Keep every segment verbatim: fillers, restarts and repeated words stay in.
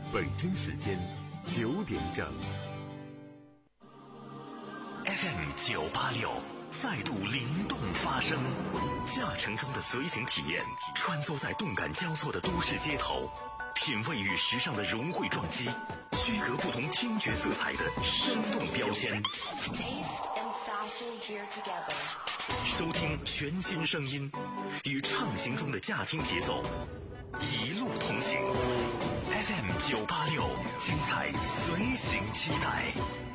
北京时间九点整。 F M 九八六再度灵动发声，驾乘中的随行体验，穿梭在动感交错的都市街头，品味与时尚的融汇撞击，区隔不同听觉色彩的生动标签。收听全新声音，与畅行中的驾听节奏，一路同行。F M 九八六，精彩随行期待。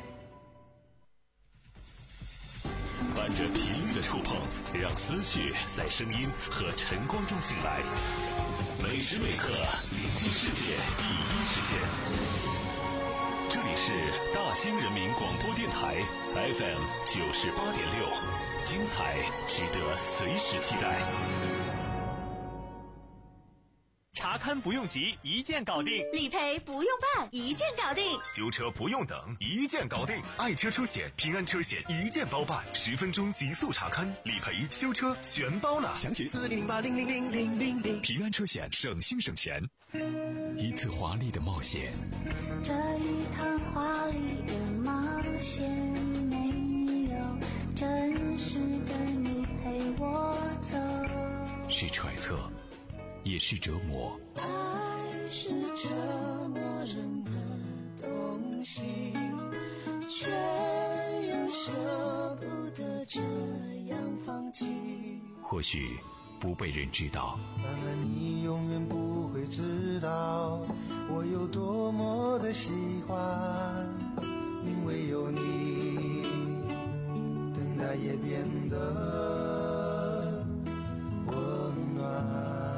伴着频率的触碰，让思绪在声音和晨光中醒来。每时每刻，临近世界第一时间。这里是大兴人民广播电台 F M 九十八点六，精彩值得随时期待。 查勘不用急，一键搞定； 理赔不用办，一键搞定； 修车不用等，一键搞定。爱车车险、平安车险一键包办，十分钟极速查勘、理赔、修车全包了。详询四零零八零零零零零零。平安车险，省心省钱。一次华丽的冒险， 这一趟华丽的冒险，没有真实的你陪我走。 是揣测，也是折磨。 爱是折磨人的东西，却又舍不得这样放弃。 或许不被人知道， 当然你永远不会知道我有多么的喜欢，因为有你，等待也变得温暖。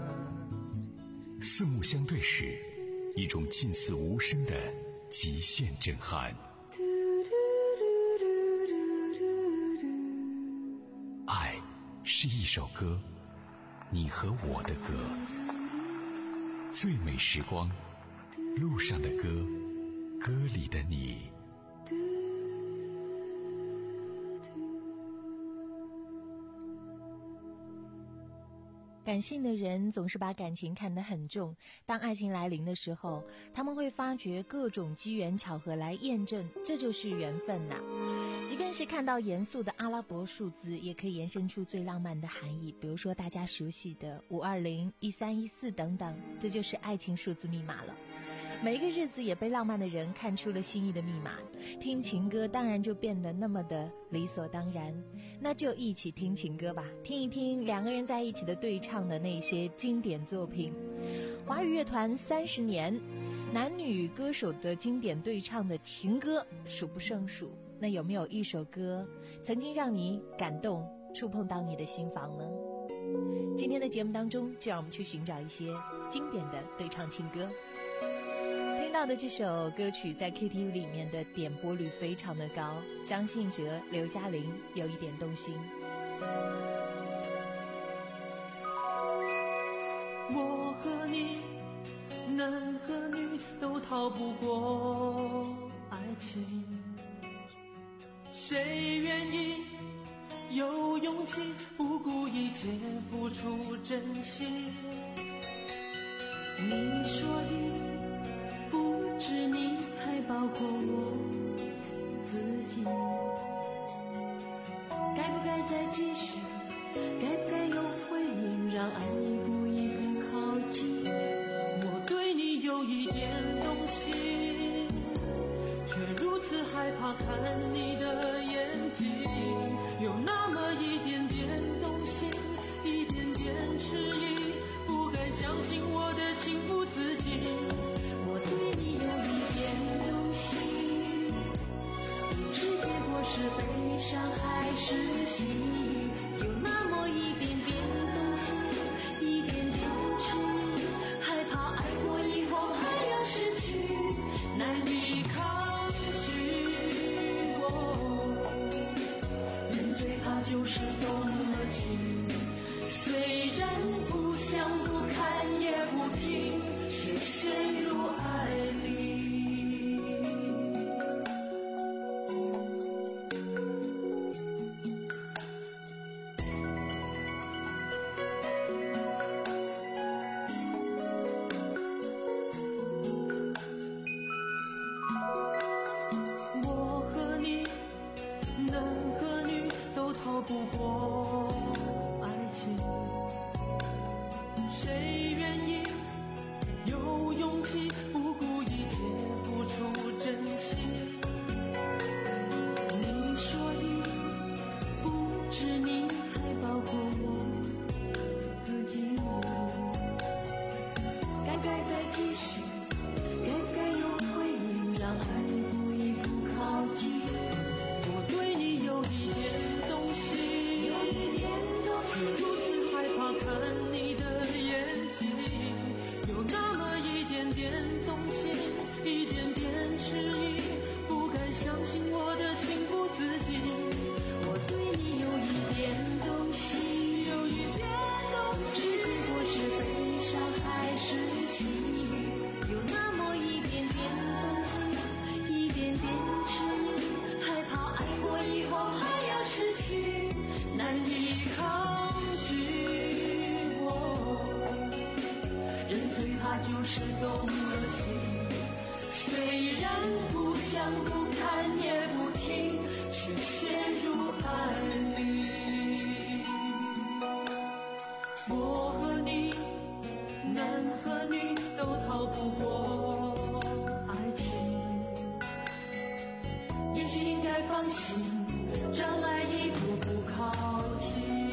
四目相对时，一种近似无声的极限震撼。爱是一首歌，你和我的歌，最美时光，路上的歌，歌里的你。 感性的人总是把感情看得很重，当爱情来临的时候，他们会发掘各种机缘巧合来验证，这就是缘分呐。即便是看到严肃的阿拉伯数字，也可以延伸出最浪漫的含义，比如说大家熟悉的五二零、一三一四等等，这就是爱情数字密码了。每一个日子也被浪漫的人看出了心意的密码，听情歌当然就变得那么的理所当然。那就一起听情歌吧，听一听两个人在一起的对唱的那些经典作品。华语乐团三十年，男女歌手的经典对唱的情歌数不胜数。那有没有一首歌曾经让你感动，触碰到你的心房呢？今天的节目当中，就让我们去寻找一些经典的对唱情歌。听到的这首歌曲在 K T V 里面的点播率非常的高，张信哲、刘嘉玲有一点动心。 我和你，男和女都逃不过爱情，谁愿意有勇气不顾一切付出真心？ 你说的不止你，还包括我自己。该不该再继续？该不该有回应？让爱一步一步靠近。 我对你有一点动心，却如此害怕看你的眼睛，有那么一点点动心，一点点迟疑，不敢相信我的情不自禁。 我对你有一点动心，不知结果是悲伤还是喜悦，有那么一点点动心，一点点迟疑，害怕爱过以后还要失去，难以抗拒。哦，人最怕就是动了情，虽然不想不看也不听，却陷入爱里。 不过爱情。谁愿意有勇气不顾一切付出真心？你说的不止你，还包括我自己。该不该再继续？该不该有回应？让爱一步一步靠近。我对你有一点动心，有一点动心，如此害怕看你的眼睛，有那么一点点动心，一点点迟疑，不敢相信我的情不自禁。我对你有一点动心，有一点动心，不知结果是悲伤还是喜悦，有那么一点点动心，一点点迟疑，害怕爱过以后还要失去，难以抗拒。人最怕就是动了情，虽然不想不看也不听，却陷入爱里。我和你，男和女都逃不过爱情，也许应该放心，让爱一步步靠近。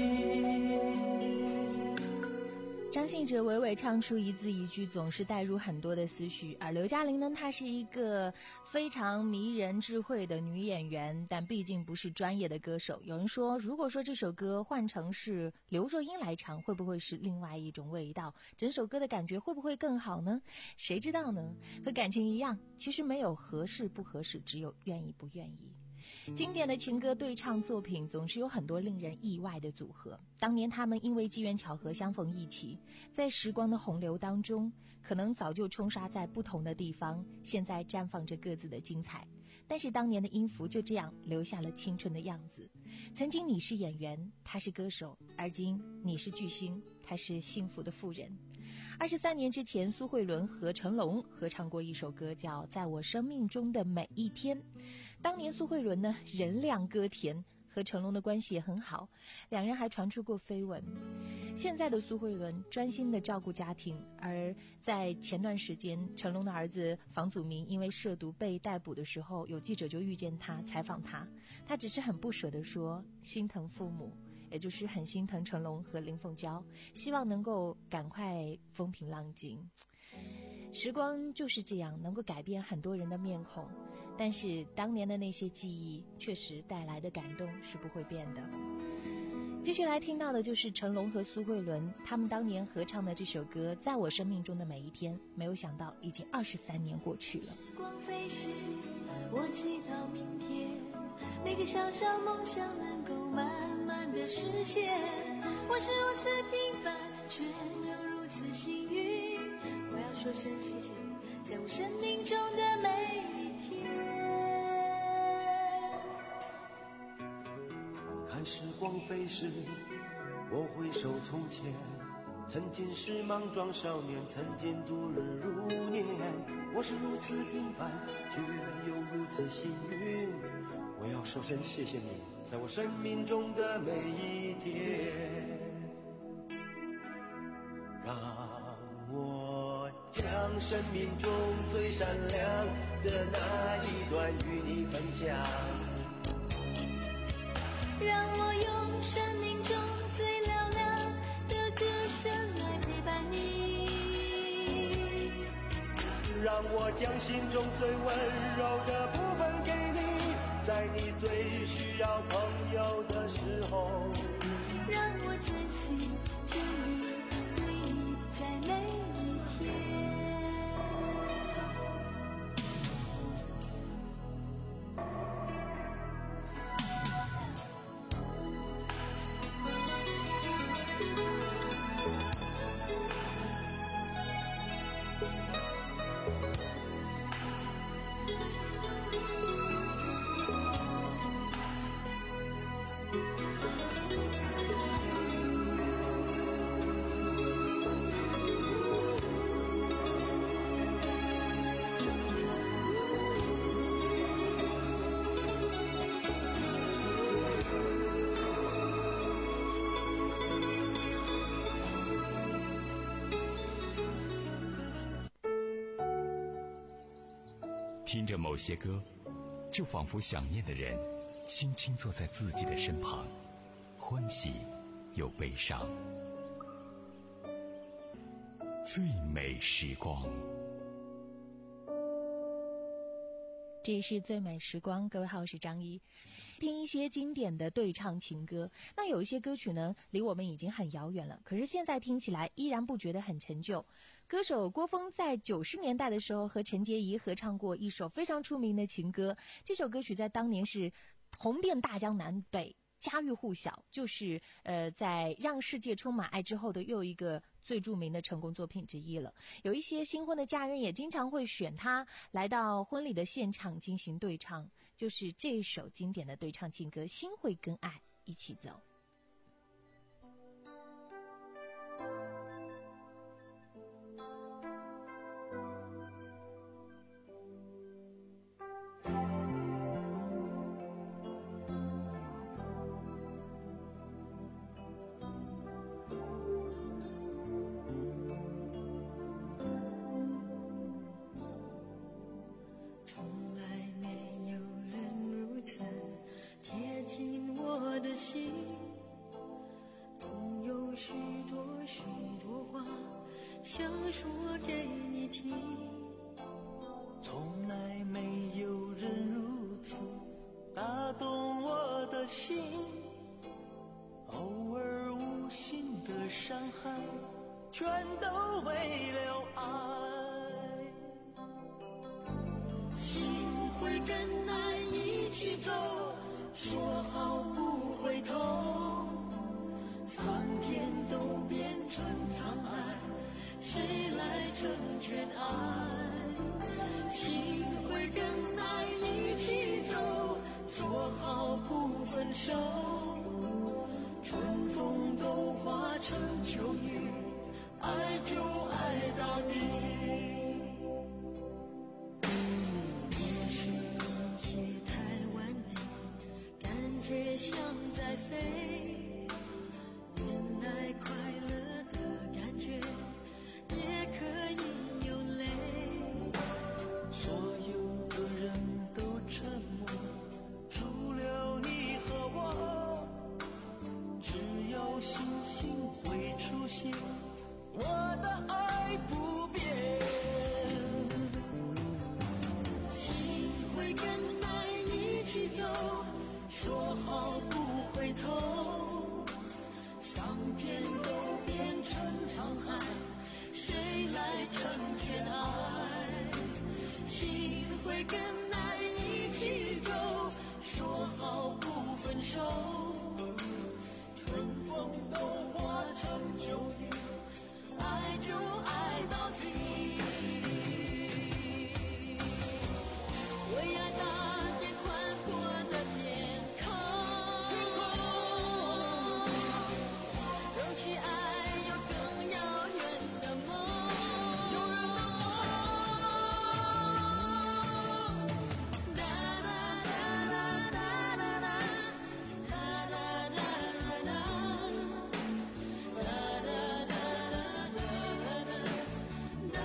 张信哲娓娓唱出一字一句，总是带入很多的思绪。而刘嘉玲呢，她是一个非常迷人智慧的女演员，但毕竟不是专业的歌手。有人说，如果说这首歌换成是刘若英来唱，会不会是另外一种味道？整首歌的感觉会不会更好呢？谁知道呢？和感情一样，其实没有合适不合适，只有愿意不愿意。经典的情歌对唱作品总是有很多令人意外的组合，当年他们因为机缘巧合相逢一起，在时光的洪流当中，可能早就冲刷在不同的地方，现在绽放着各自的精彩。但是当年的音符就这样留下了青春的样子。曾经你是演员，他是歌手，而今你是巨星，他是幸福的妇人。二十三年之前，苏慧伦和成龙合唱过一首歌，叫《在我生命中的每一天》。当年苏慧伦呢，人靓歌甜，和成龙的关系也很好，两人还传出过绯闻。现在的苏慧伦专心的照顾家庭，而在前段时间，成龙的儿子房祖名因为涉毒被逮捕的时候，有记者就遇见他，采访他，他只是很不舍地说心疼父母，也就是很心疼成龙和林凤娇，希望能够赶快风平浪静。时光就是这样，能够改变很多人的面孔，但是当年的那些记忆确实带来的感动是不会变的。继续来听到的就是成龙和苏慧伦他们当年合唱的这首歌《在我生命中的每一天》，没有想到已经二十三年过去了。 时光飞逝，我祈祷明天每个小小梦想能够慢慢的实现。我是如此平凡，却又如此幸运，我要说声谢谢你，在我生命中的每一天。 看时光飞逝，我回首从前，曾经是莽撞少年，曾经度日如年。我是如此平凡，却又如此幸运，我要说声谢谢你，在我生命中的每一天。让我将生命中最闪亮的那一段与你分享， 让我用生命中最嘹亮的歌声来陪伴你， 让我将心中最温柔的部分给你，在你最需要朋友的时候， 让我珍惜着你，对你在每一天。 听着某些歌，就仿佛想念的人轻轻坐在自己的身旁，欢喜又悲伤。最美时光， 这是最美时光。各位好，我是张一。听一些经典的对唱情歌，那有一些歌曲呢离我们已经很遥远了，可是现在听起来依然不觉得很陈旧。歌手郭峰在九十年代的时候和陈洁仪合唱过一首非常出名的情歌，这首歌曲在当年是红遍大江南北，家喻户晓，就是呃，在让世界充满爱之后的又一个最著名的成功作品之一了。有一些新婚的家人也经常会选它来到婚礼的现场进行对唱，就是这首经典的对唱情歌《心会跟爱一起走》。 哒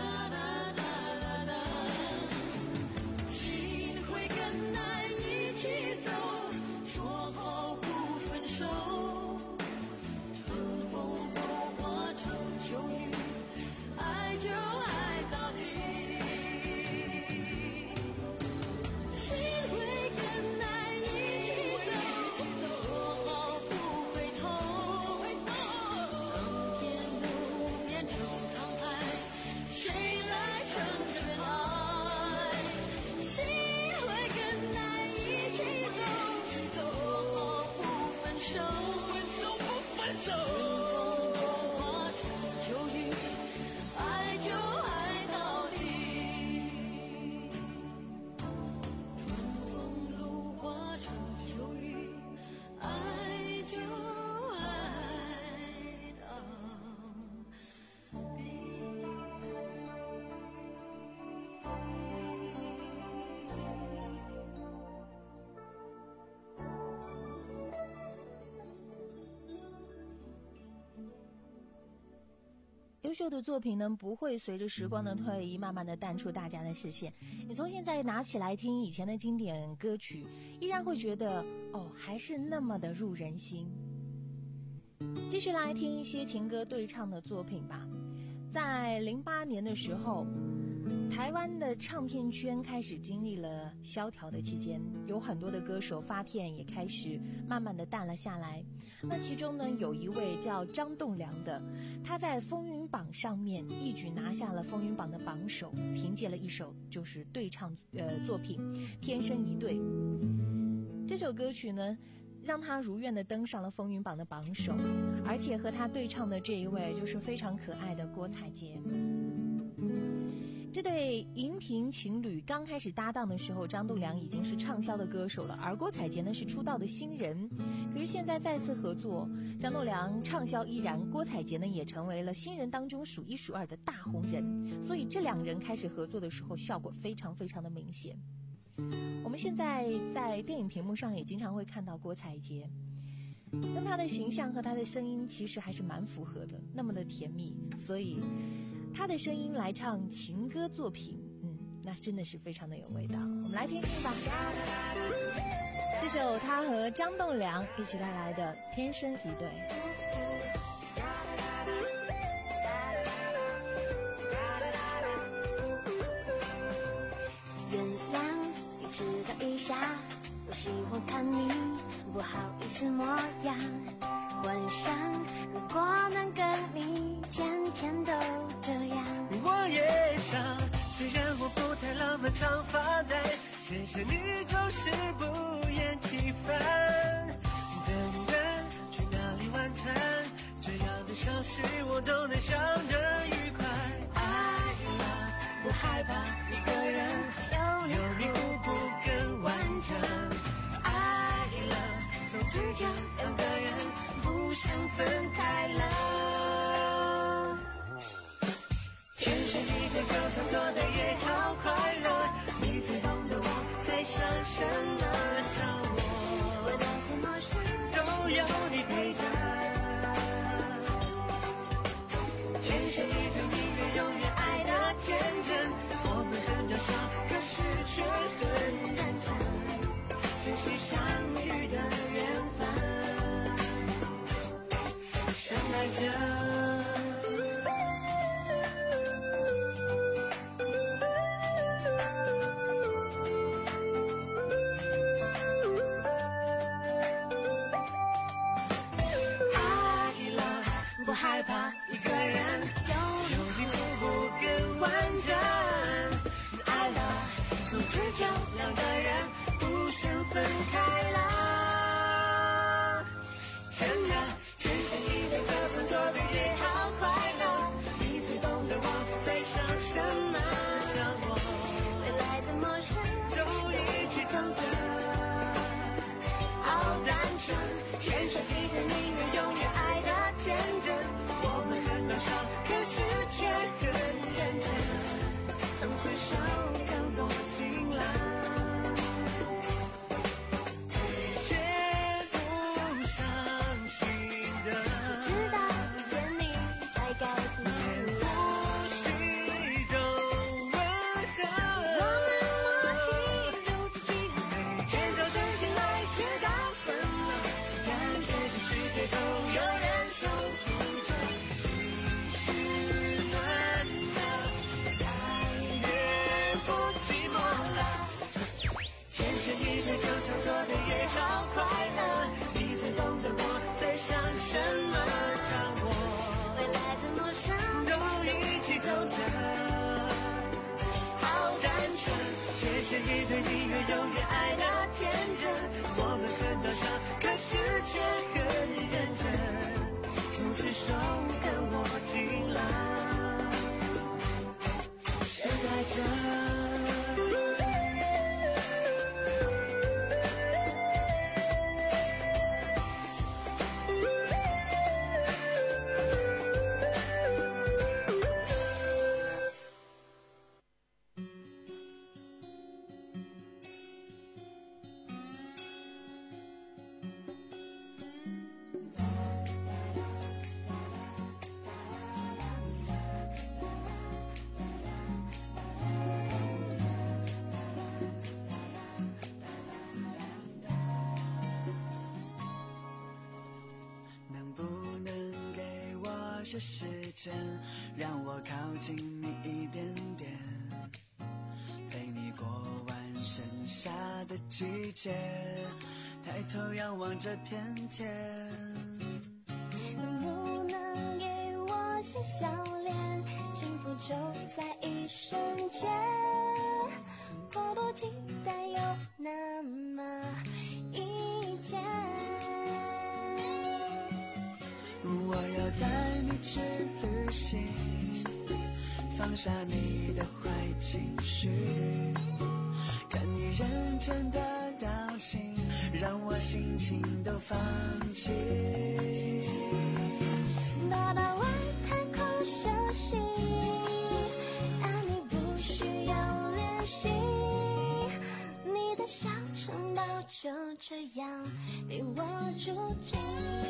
优秀的作品呢，不会随着时光的推移慢慢的淡出大家的视线。你从现在拿起来听以前的经典歌曲，依然会觉得哦，还是那么的入人心。继续来听一些情歌对唱的作品吧。在零八年的时候，台湾的唱片圈开始经历了萧条的期间，有很多的歌手发片也开始慢慢的淡了下来。那其中呢，有一位叫张栋梁的，他在风云榜上面一举拿下了风云榜的榜首，凭借了一首就是对唱呃作品《天生一对》。这首歌曲呢，让他如愿的登上了风云榜的榜首，而且和他对唱的这一位就是非常可爱的郭采洁。这对荧屏情侣刚开始搭档的时候，张栋梁已经是畅销的歌手了，而郭采洁呢是出道的新人。可是现在再次合作，张栋梁畅销依然，郭采洁呢也成为了新人当中数一数二的大红人，所以这两人开始合作的时候，效果非常非常的明显。我们现在在电影屏幕上也经常会看到郭采洁，跟她的形象和她的声音其实还是蛮符合的，那么的甜蜜，所以她的声音来唱情歌作品，嗯，那真的是非常的有味道。我们来听听吧，这首她和张栋梁一起带来的《天生一对》。 我喜欢看你不好意思模样，幻想如果能跟你天天都这样。 我也想，虽然我不太浪漫长发带，谢谢你总是不厌其烦。等等，去哪里晚餐？这样的小事我都能想得愉快。爱了，不害怕一个人，有你互补更完整。从此就两个人不想分开了。天生一对，就算做的也好快乐。你最懂得我在想什么，想我，我再陌生都有你陪着。天生一对，宁愿永远爱的天真。我们很渺小，可是却很认真，珍惜相遇的缘分，深爱着。爱了，不害怕一个人，有你互补更完整。爱了，从此就两个人不想分开了。真的，天生一对，就算做的也好快乐。你最懂得我在想什么，想我，未来怎么生都一起走着，好单纯。天生一对，宁愿永远爱的天真。我们很渺小，可是却很认真，从此手更多情了。寂寞些时间，让我靠近你一点点，陪你过完剩下的季节，抬头仰望这片天。 能不能给我些笑脸，幸福就在一瞬间，迫不及待有那么一天。 我要带你去旅行，放下你的坏情绪，看你认真的表情，让我心情都放弃。 爸爸外太空休息，爱你不需要练习，你的小城堡就这样被我住进。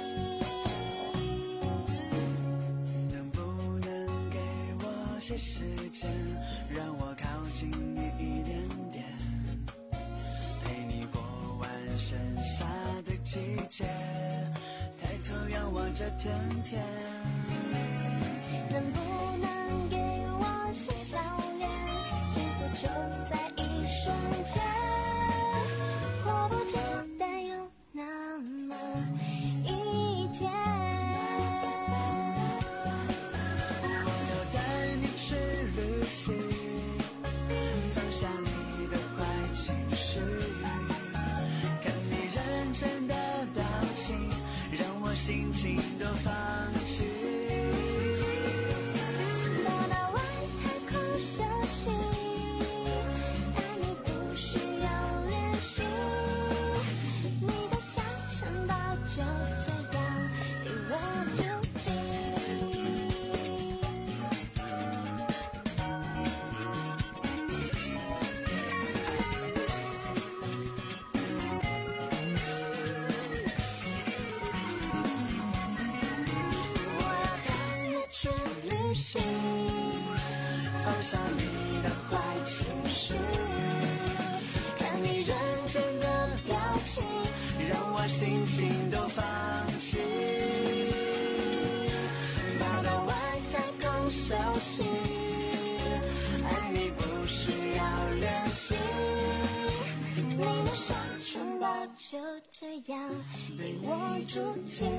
些时间，让我靠近你一点点，陪你过完剩下的季节，抬头仰望这片天。 能不能给我些笑脸，幸福就在一瞬间，迫不及待有那么一天。 放下你的坏情绪，看你认真的表情，让我心情都放弃。 爸爸外太空休息，爱你不需要练习，你的小城堡就这样被我住进。 放下你的坏情绪，看你认真的表情，让我心情都放弃。爬到外太空休息，爱你不需要练习， 你的小城堡就这样被我住进。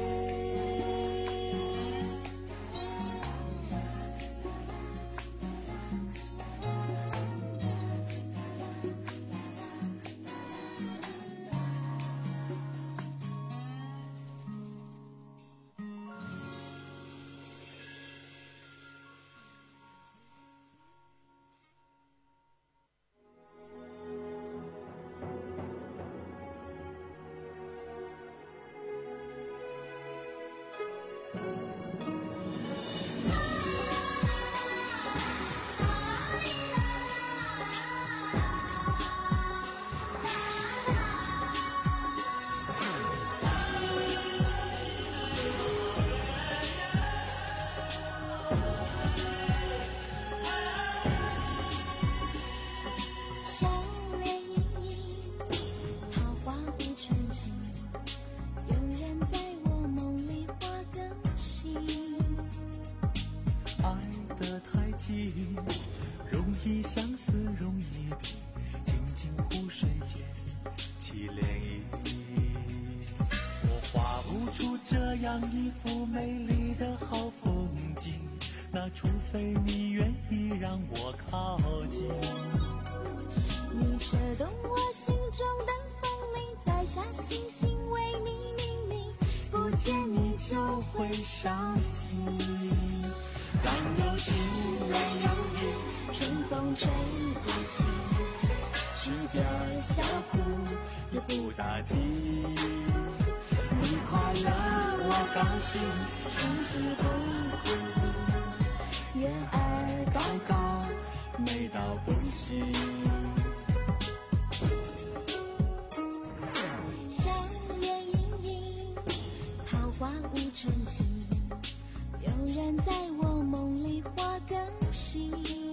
容易相思容易比，静静湖水间起涟漪。我画不出这样一幅美丽的好风景，那除非你愿意让我靠近。 你扯动我心中的风铃，在下星星为你命名，不见你就会伤心。当有晴没有雨，春风吹不醒，吃点小苦也不打紧。你快乐我高兴，从此不顾，月儿高高，美到不行。香烟盈盈，桃花无真情，有人在我梦里画根心。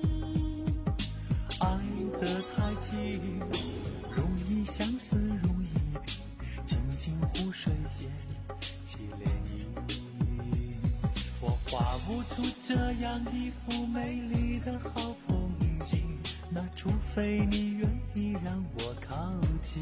爱得太近，容易相思容易比，静静湖水间起涟漪。我画出这样一幅美丽的好风景，那除非你愿意让我靠近。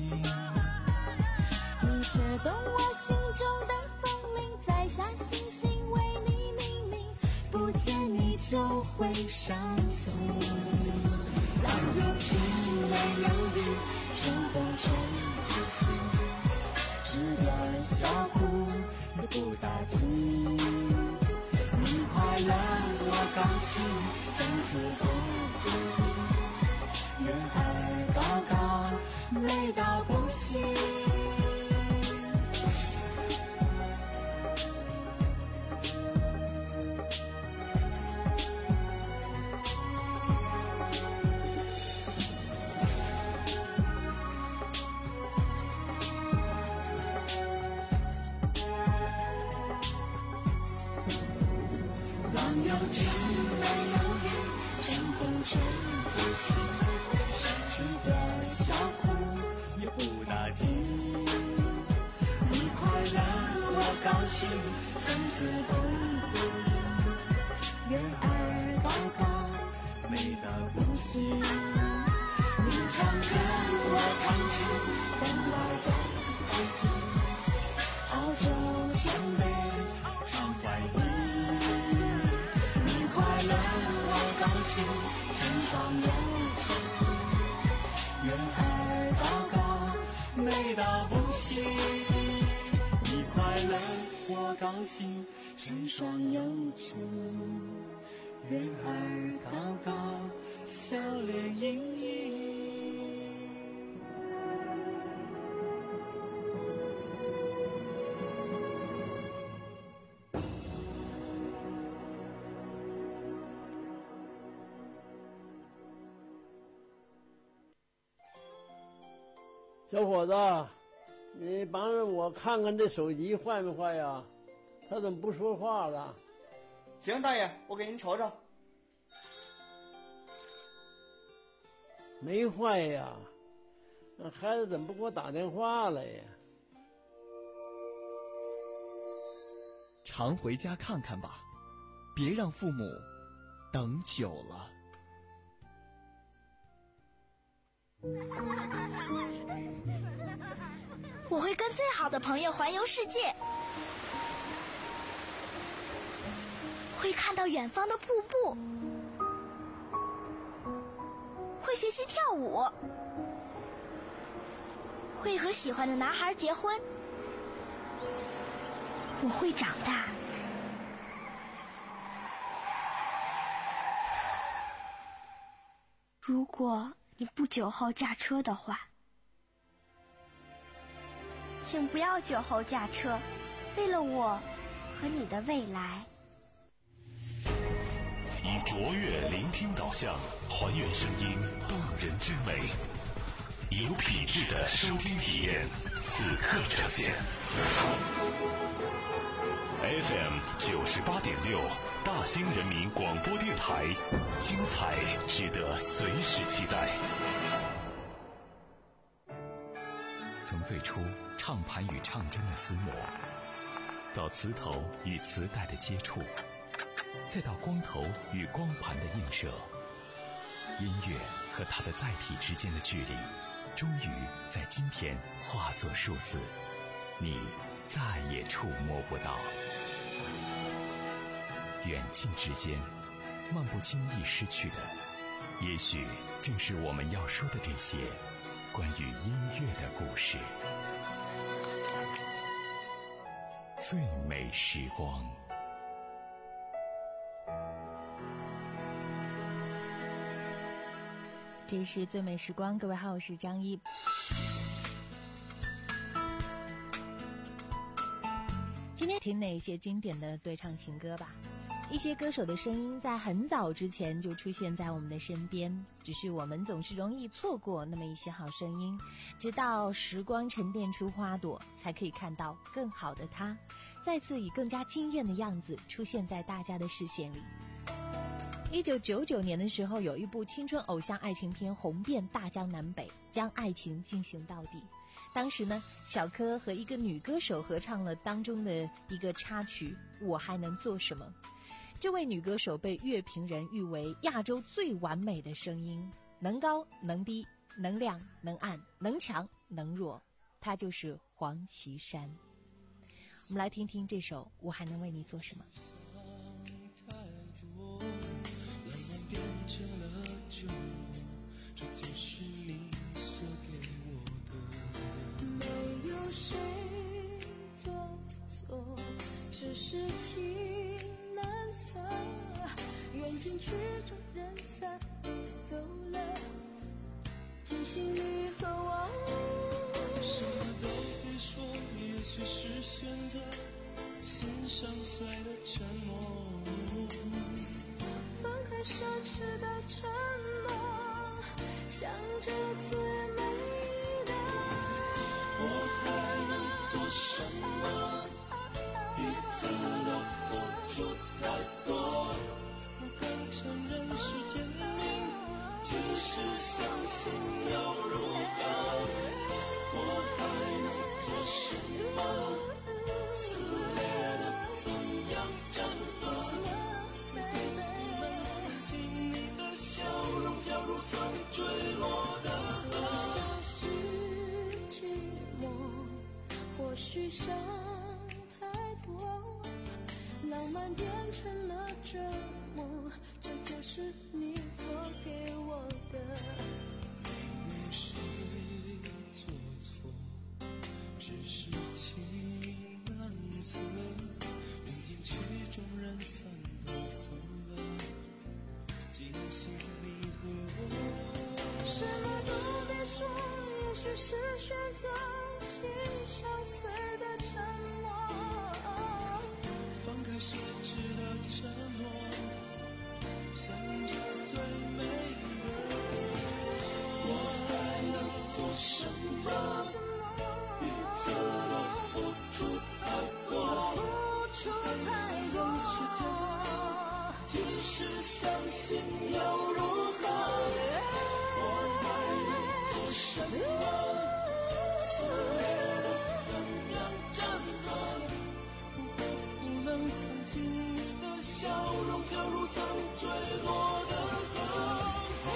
你吹动我心中的风铃，在下星星为你命名，不见你就会伤心。 浪有晴没有雨，春风吹不醒，只点小哭也不打紧。你快乐我高兴，从此不不人儿高高，美到不行。有晴没有雨，春风吹不醒，只点小哭也不打紧。你快乐我高兴，从此不不人儿高高，美到不行。你唱歌我弹琴，分外的爱情，好久前辈常怀疑。快乐我高兴，成双又成对，人儿高高，美到不行。你快乐我高兴，成双又成对，人儿高高，笑脸盈盈。 小伙子，你帮着我看看这手机坏没坏呀？他怎么不说话了？ 行，大爷，我给您瞅瞅。 没坏呀，那孩子怎么不给我打电话了呀？ 常回家看看吧，别让父母等久了。 我会跟最好的朋友环游世界，会看到远方的瀑布，会学习跳舞，会和喜欢的男孩结婚。我会长大。如果你不久后驾车的话，请不要酒后驾车，为了我和你的未来。 以卓越聆听导向，还原声音动人之美，有品质的收听体验，此刻呈现。F M 九十八点六，大兴人民广播电台，精彩值得随时期待。 从最初唱盘与唱针的厮磨，到磁头与磁带的接触，再到光头与光盘的映射，音乐和它的载体之间的距离，终于在今天化作数字，你再也触摸不到。远近之间，漫不经意失去的，也许正是我们要说的这些关于音乐的故事。最美时光， 这是最美时光。各位好，我是张一。今天听哪些经典的对唱情歌吧。一些歌手的声音在很早之前就出现在我们的身边，只是我们总是容易错过那么一些好声音，直到时光沉淀出花朵，才可以看到更好的它，再次以更加惊艳的样子出现在大家的视线里。一九九九年的时候，有一部青春偶像爱情片红遍大江南北，将爱情进行到底。当时呢，小柯和一个女歌手合唱了当中的一个插曲《我还能做什么》。 这位女歌手被乐评人誉为亚洲最完美的声音，能高能低，能亮能暗，能强能弱，她就是黄绮珊。我们来听听这首《我还能为你做什么》。 浪漫变成了折磨，这就是你所给我的。 没有谁做错，只是情难测，缘尽曲终人散都走了，庆幸你和我什么都别说，也许是选择心上碎的沉默， 分开奢侈的承诺，想着最美的。 我还能做什么？彼此的付出太多，不敢承认是天命，即使相信又如何？我还能做什么？撕裂的怎样粘合？不能曾经你的笑容飘入曾坠落的河。 或许寂寞，或许想太多，浪漫变成了折磨，这就是你所给我的。 没有谁做错，只是情难测，缘尽曲终人散都走了，庆幸你和我什么都别说，也许是选择心上碎的沉默， 放开奢侈的承诺，想着最美的。我还能做什么？彼此的付出太多， 付出太多， 即使相信又如何？我还能做什么？撕裂的怎样粘合？不能曾经你的笑容飘入曾坠落的河。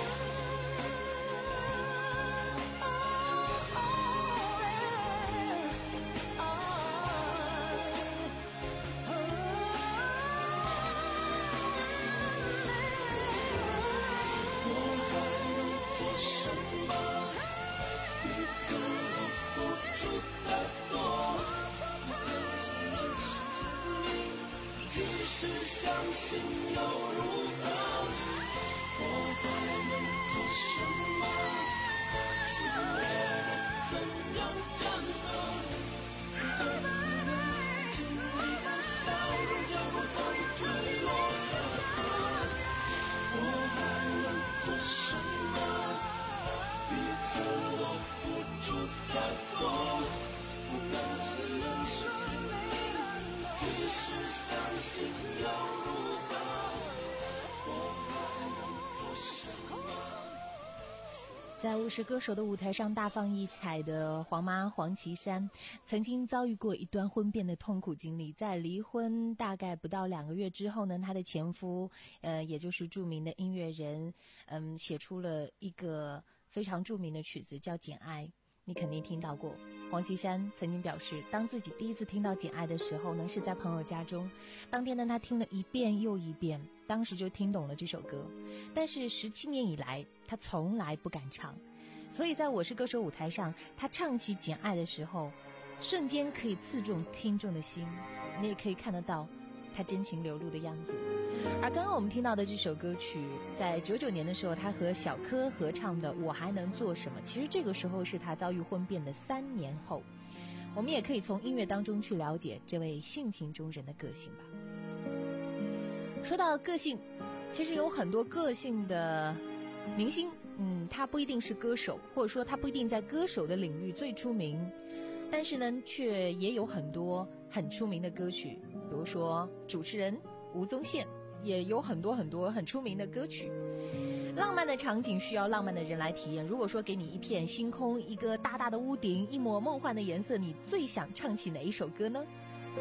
是相信又如何？我还能做什么？撕裂的怎样粘合？不能曾经你的笑容飘入曾坠落的河。我还能做什么？彼此都付出太多，不敢承认是即使相信又如何？我还能做什么？ 在《我是歌手》的舞台上大放异彩的黄妈黄绮珊，曾经遭遇过一段婚变的痛苦经历。在离婚大概不到两个月之后呢，她的前夫，呃，也就是著名的音乐人，嗯，写出了一个非常著名的曲子，叫《简爱》。你肯定听到过。黄绮珊曾经表示，当自己第一次听到《简爱》的时候呢，是在朋友家中。当天呢，她听了一遍又一遍，当时就听懂了这首歌。但是十七年以来，她从来不敢唱。所以在我是歌手舞台上，她唱起《简爱》的时候，瞬间可以刺中听众的心。你也可以看得到她真情流露的样子。而刚刚我们听到的这首歌曲，在九九年的时候，他和小柯合唱的《我还能做什么》，其实这个时候是他遭遇婚变的三年后。我们也可以从音乐当中去了解这位性情中人的个性吧。说到个性，其实有很多个性的明星，嗯，他不一定是歌手，或者说他不一定在歌手的领域最出名，但是呢，却也有很多很出名的歌曲，比如说主持人吴宗宪。也有很多很多很出名的歌曲。浪漫的场景需要浪漫的人来体验。如果说给你一片星空，一个大大的屋顶，一抹梦幻的颜色，你最想唱起哪一首歌呢？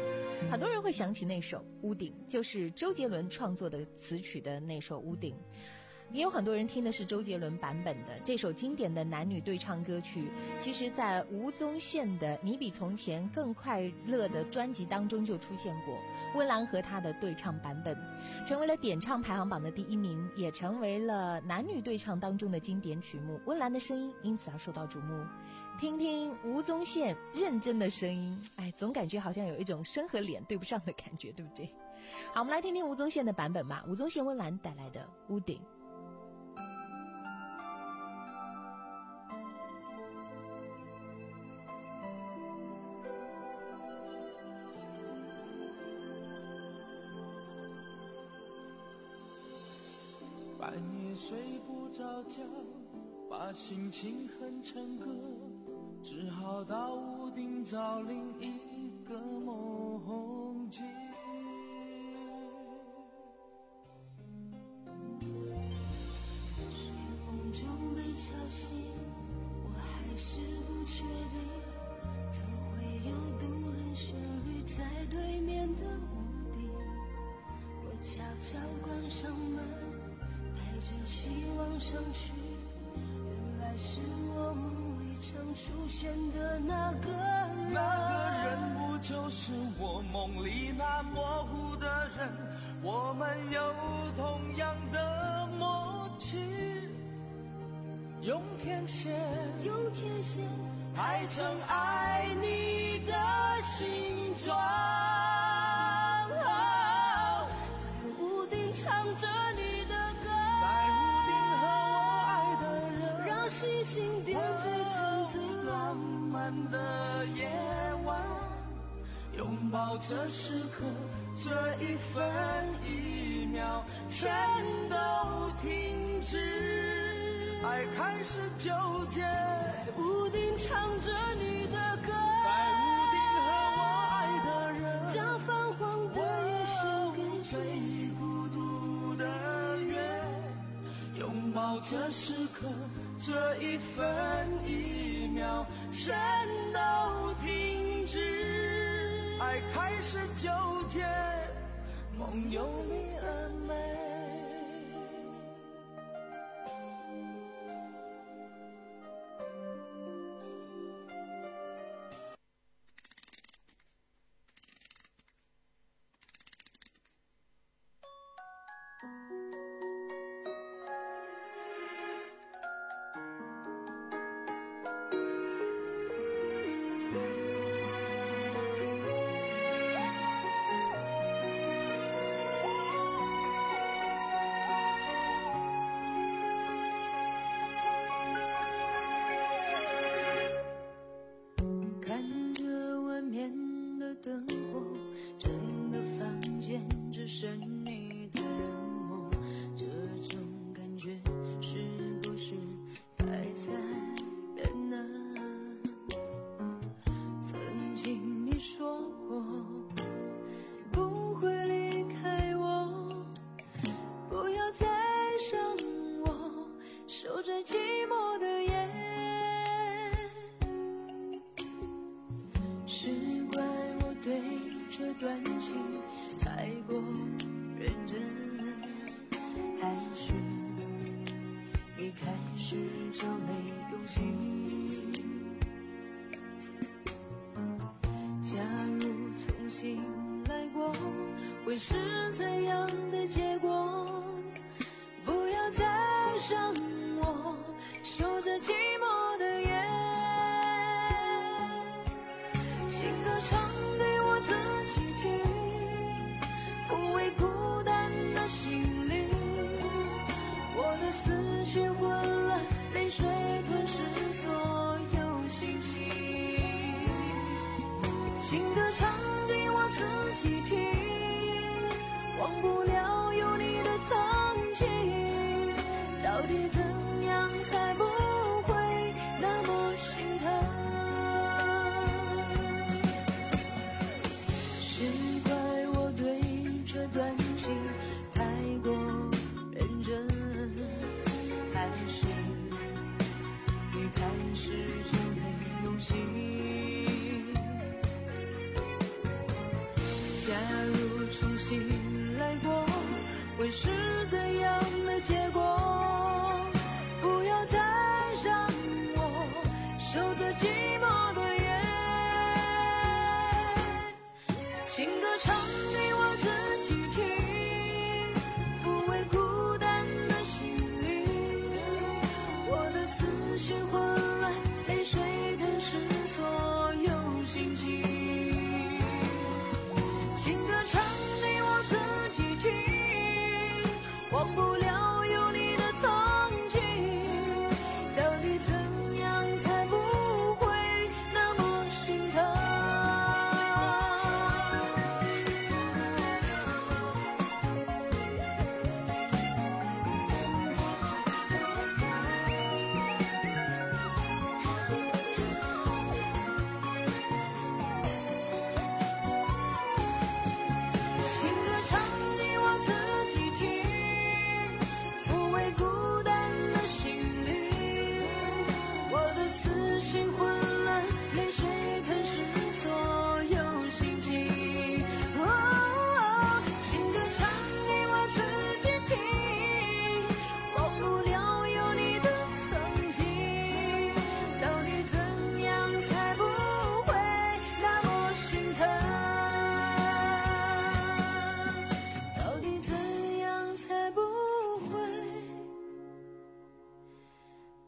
很多人会想起那首《屋顶》，就是周杰伦创作的词曲的那首《屋顶》。也有很多人听的是周杰伦版本的这首经典的男女对唱歌曲，其实在吴宗宪的《你比从前更快乐》的专辑当中就出现过，温岚和他的对唱版本成为了点唱排行榜的第一名，也成为了男女对唱当中的经典曲目，温岚的声音因此而受到瞩目。听听吴宗宪认真的声音，哎，总感觉好像有一种声和脸对不上的感觉，对不对？好，我们来听听吴宗宪的版本吧，吴宗宪温岚带来的《屋顶》。 半夜睡不着觉，把心情哼成歌，只好到屋顶找另一个梦境。 睡梦中被吵醒，我还是不确定，怎会有动人旋律在对面的屋顶。我悄悄关上门，带着希望上去，原来是我梦里常出现的那个人。 那个人不就是我梦里那模糊的人？我们有同样的默契，用天线， 用天线排成爱你的形状。 在屋顶唱着你的歌， 在屋顶和我爱的人， 让星星点缀成最浪漫的夜晚，拥抱这时刻，这一分一秒全都停止，爱开始纠结。 在屋顶唱着你的歌， 在屋顶和我爱的人， 将泛黄的夜献给最孤独的月，拥抱这时刻，这一分一秒全都停止，爱开始纠结，梦有你而美。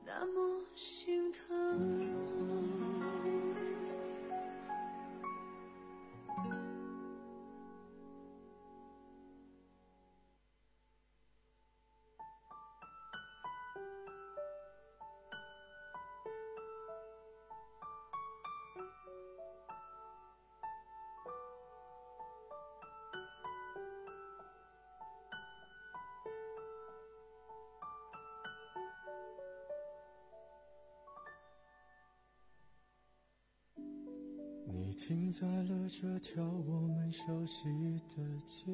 那么心疼。 你停在了这条我们熟悉的街，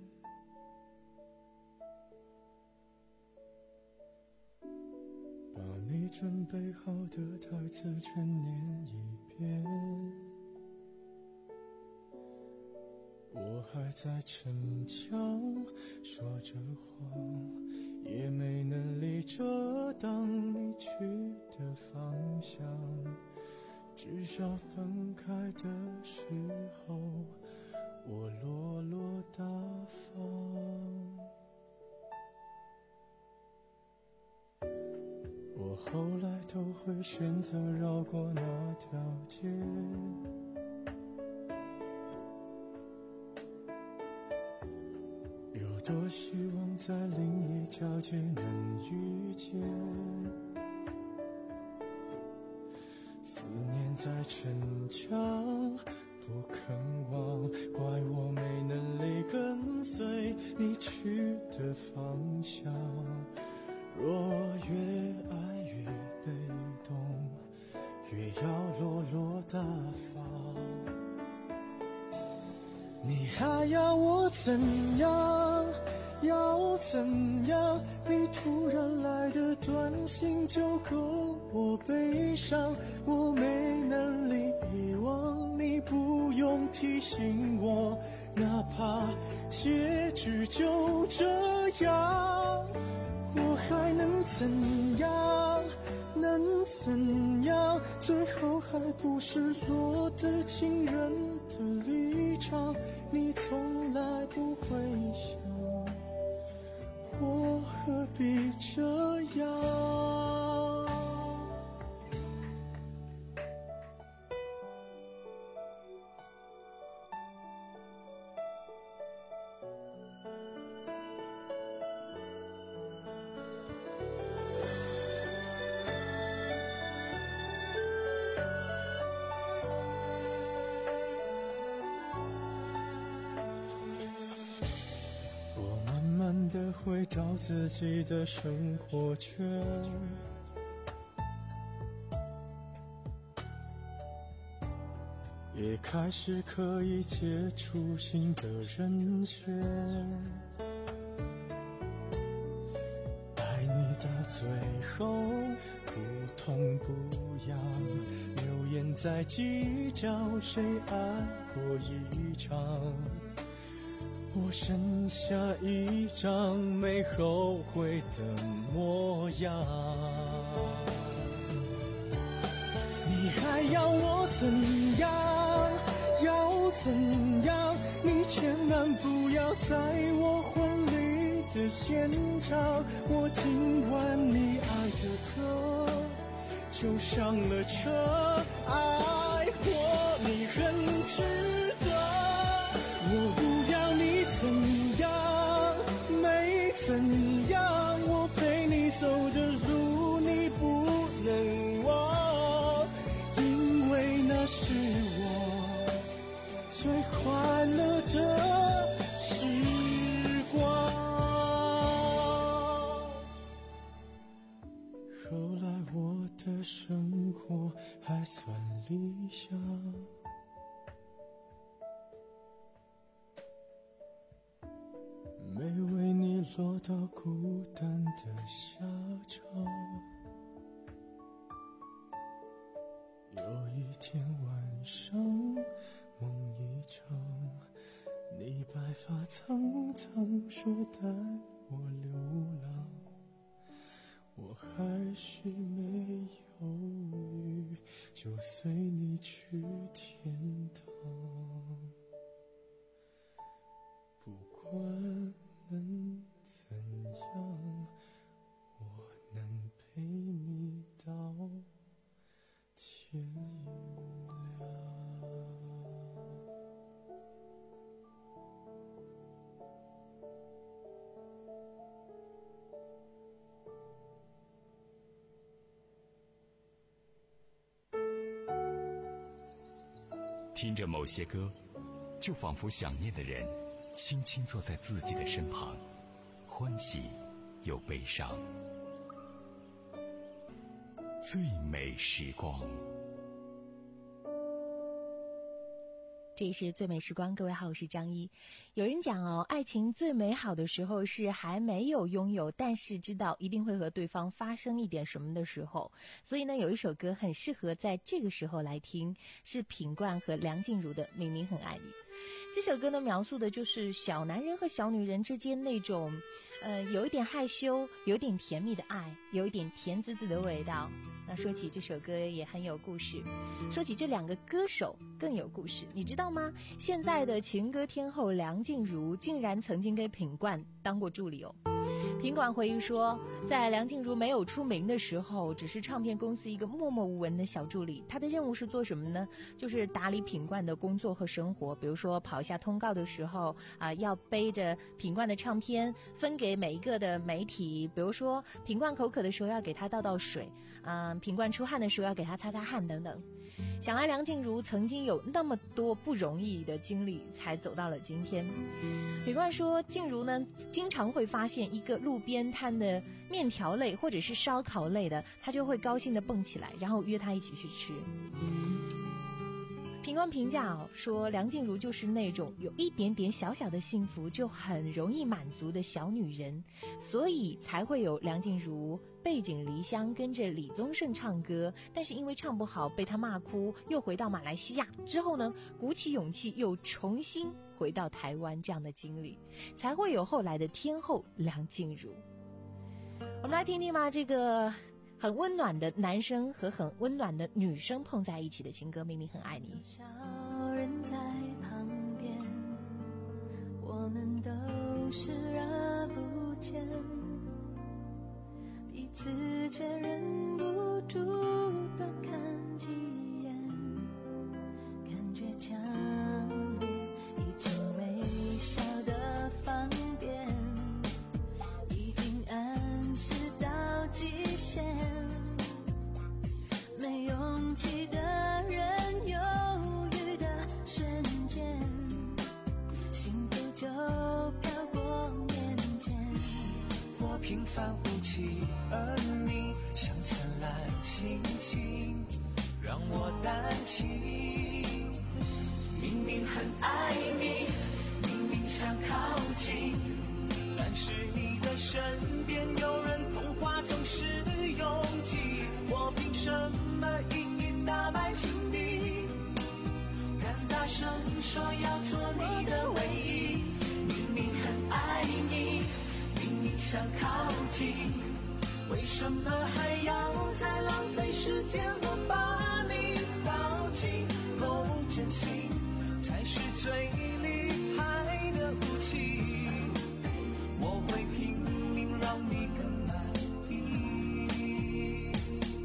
把你准备好的台词全念一遍。我还在逞强说着谎，也没能力遮挡你去的方向，至少分开的时候我落落大方。我后来都会选择绕过那条街，有多希望在另一条街能遇见，思念在逞强不肯忘，怪我没能力跟随你去的方向。若越爱越被动，越要落落大方。你还要我怎样？要怎样？你突然来的短信就够我悲伤，我没能力遗忘，你不用提醒我，哪怕结局就这样，我还能怎样？能怎样？最后还不是落得情人的立场，你从来不会想，我何必这样？的回到自己的生活圈，也开始可以接触新的人选。爱你到最后不痛不痒，流言在计较谁爱过一场，我剩下一张没后悔的模样。你还要我怎样？要怎样？你千万不要在我婚礼的现场，我听完你爱的歌就上了车，爱过你很值得，我不要你怎样，没怎样，我陪你走的路你不能忘，因为那是我最快乐的时光。后来我的生活还算理想，没为你落到孤单的下场。有一天晚上梦一场，你白发苍苍说带我流浪，我还是没犹豫就随你去天堂。不管能怎样，我能陪你听着某些歌，就仿佛想念的人轻轻坐在自己的身旁，欢喜又悲伤。最美时光， 这是最美时光，各位好，我是张一。有人讲哦，爱情最美好的时候是还没有拥有，但是知道一定会和对方发生一点什么的时候。所以呢，有一首歌很适合在这个时候来听，是品冠和梁静茹的《明明很爱你》。这首歌呢，描述的就是小男人和小女人之间那种呃，有一点害羞，有一点甜蜜的爱，有一点甜滋滋的味道。那说起这首歌也很有故事，说起这两个歌手更有故事。你知道吗？现在的情歌天后梁静茹竟然曾经给品冠当过助理哦。品冠回忆说，在梁静茹没有出名的时候，只是唱片公司一个默默无闻的小助理。他的任务是做什么呢？就是打理品冠的工作和生活，比如说跑下通告的时候啊、呃，要背着品冠的唱片分给每一个的媒体，比如说品冠口渴的时候要给他倒倒水，嗯、呃，品冠出汗的时候要给他擦擦汗等等。想来梁静茹曾经有那么多不容易的经历，才走到了今天。品冠说，静茹呢经常会发现一个路边摊的面条类或者是烧烤类的，他就会高兴地蹦起来，然后约他一起去吃。品冠评价哦，说梁静茹就是那种有一点点小小的幸福就很容易满足的小女人，所以才会有梁静茹背井离乡跟着李宗盛唱歌，但是因为唱不好被他骂哭，又回到马来西亚之后呢，鼓起勇气又重新回到台湾，这样的经历才会有后来的天后梁静茹。我们来听听吧，这个很温暖的男生和很温暖的女生碰在一起的情歌，明明很爱你。 小人在旁边，我们都视而不见，彼此却忍不住多看几眼，感觉强烈，已经微笑的放电，已经暗示到极限，没勇气的人，犹豫的瞬间，幸福就飘过眼前。 我平凡无奇，而你像灿烂星星，让我担心。明明很爱你，明明想靠近，但是你的身边有人，童话总是拥挤。我凭什么一一打败情敌？敢大声说要做你的唯一。明明很爱你，明明想靠近，为什么还要再浪费时间？我把你抱紧，够真心才是最厉害的武器。我会拼命让你更满意。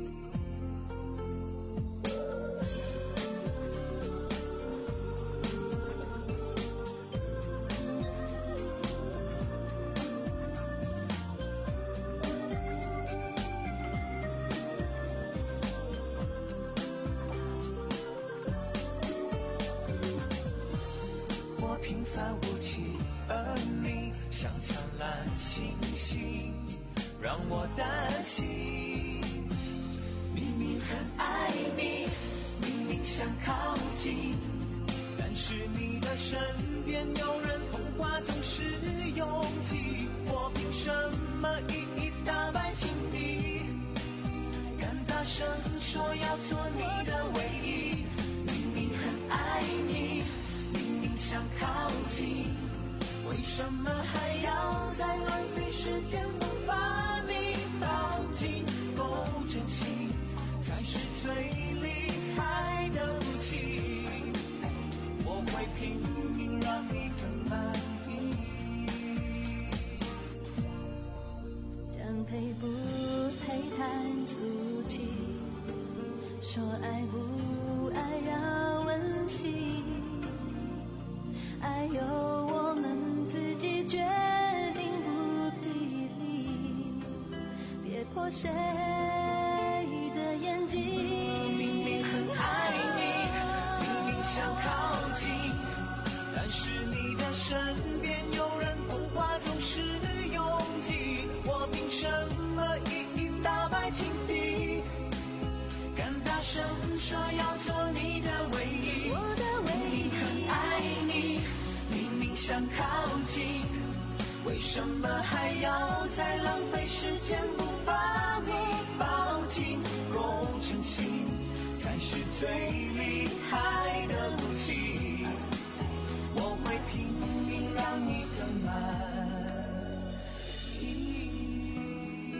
我平凡无奇，而你像灿烂星星，让我担心。明明很爱你，明明想靠近，但是你的身边有人，童话总是拥挤。我凭什么一一打败情敌？敢大声说要做你的唯一。明明很爱你，明明想靠近，为什么还要再浪费时间？能把你抱紧，够真心才是最厉害的武器。我会拼命让你更满意。 将配不配太俗气，说爱不爱要问起，爱由我们自己决定，不必理，跌破谁的眼睛。 明明很爱你，明明想靠什么还要再浪费时间不把你抱紧？够真心才是最厉害的武器，我会拼命让你更满意。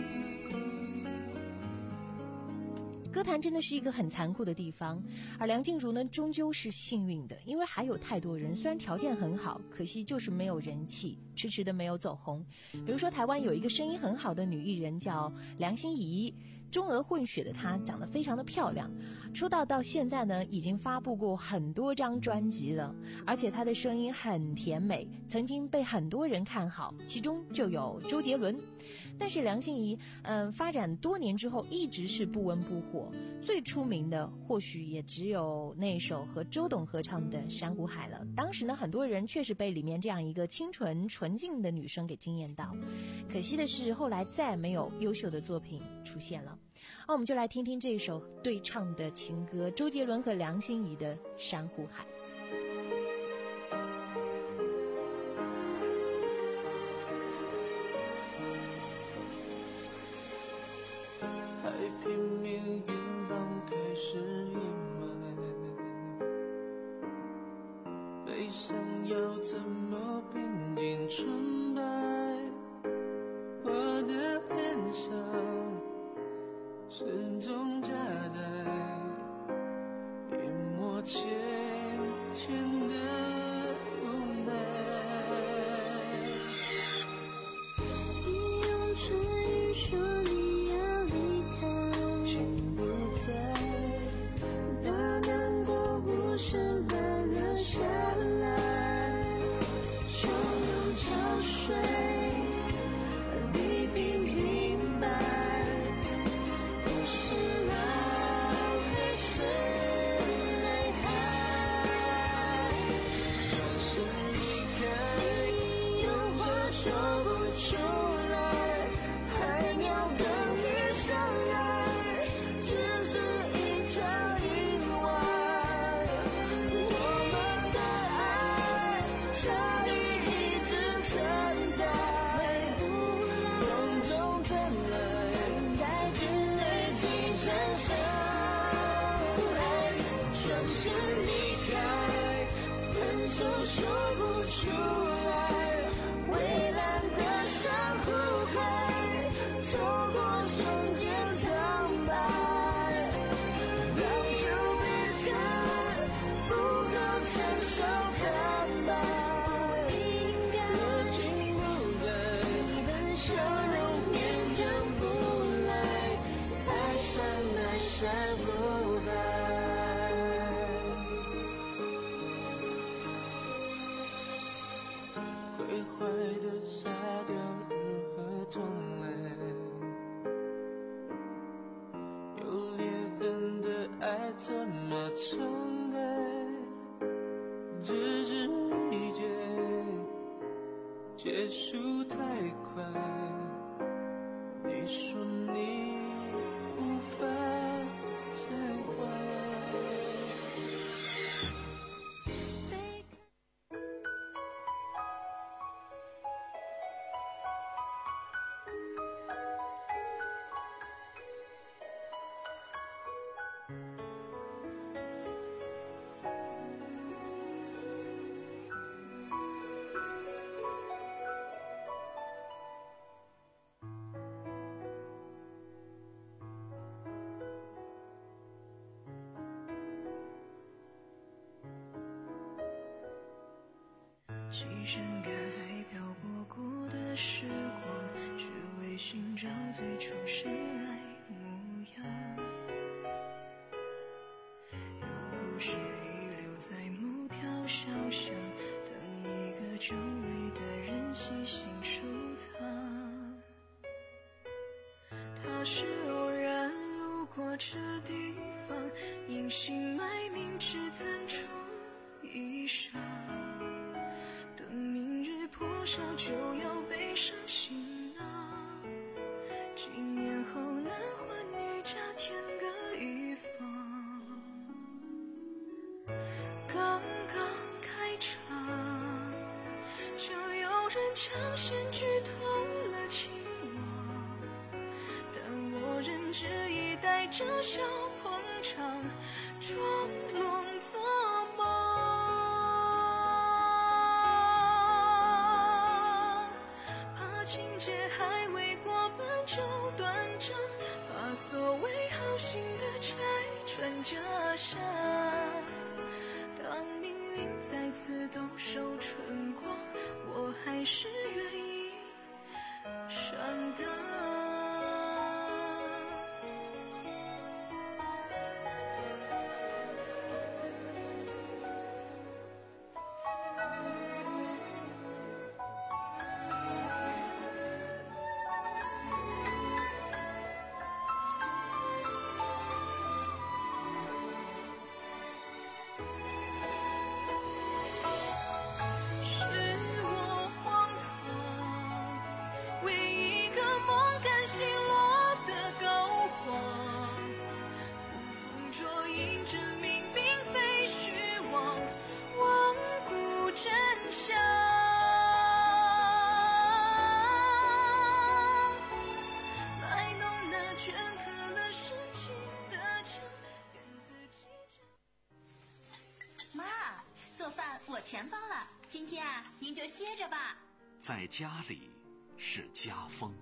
歌坛真的是一个很残酷的地方，而梁静茹呢，终究是幸运的，因为还有太多人虽然条件很好，可惜就是没有人气，迟迟的没有走红。比如说台湾有一个声音很好的女艺人叫梁心颐，中俄混血的她长得非常的漂亮，出道到现在呢，已经发布过很多张专辑了，而且她的声音很甜美，曾经被很多人看好，其中就有周杰伦。但是梁心颐嗯、呃，发展多年之后一直是不温不火，最出名的或许也只有那首和周董合唱的《珊瑚海》了。当时呢，很多人确实被里面这样一个清纯纯净的女生给惊艳到，可惜的是后来再没有优秀的作品出现了。那我们就来听听这首对唱的情歌，周杰伦和梁心颐的《珊瑚海》。 太平面远方开始阴霾，悲伤要怎么平静纯白？我的脸上始终夹带一抹浅浅的无奈。 你用唇语说你要离开， 请不再把难过无声慢了下来，就用潮水让你听明白，不是浪还是泪海， 转身离开， 你有话说不出来，还要等你相爱，只是一场意外，我们的爱差异一直存在， 风中传来带着泪积成伤害， 转身离开， 分手说不出来，蔚蓝的珊瑚海，透过瞬间苍白，让丘比特不够承受坦白，不应该我竟不在， 你的笑容勉强不来，爱上了珊瑚海。 毁坏的沙雕如何重来？有裂痕的爱怎么重来？只是一结，结束太快。你说你无法释怀。 去深赶海漂泊过的时光，只为寻找最初深爱模样。又不是遗留在某条小巷，等一个周围的人细心收藏。它是偶然路过这地方，隐姓埋名只暂出一裳。等明日破晓就要背上行囊，几年后男欢女嫁天各一方。刚刚开场就有人抢先剧透着小捧场，装聋作哑。怕情节还未过半就断章，把所谓好心的拆穿假象。当命运再次兜售春光，我还是愿意上当。 全包了，今天啊，您就歇着吧。 在家里是家风。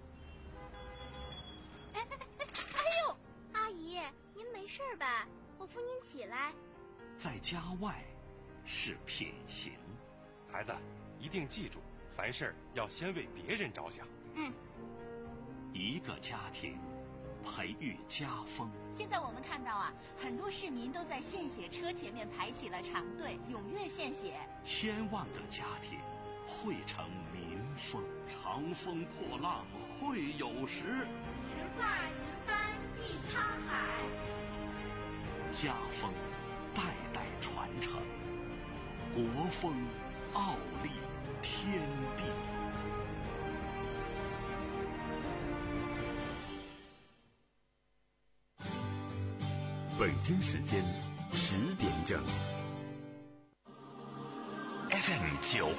哎哎哎！哎呦，阿姨，您没事吧？我扶您起来。 在家外是品行。 孩子，一定记住，凡事要先为别人着想。 嗯。 一个家庭培育家风。 现在我们看到啊，很多市民都在献血车前面排起了长队，踊跃献血。 千万个家庭汇成民风，长风破浪会有时， 直挂云帆济沧海。 家风代代传承，国风傲立天地。 北京时间十点整 ，F M 九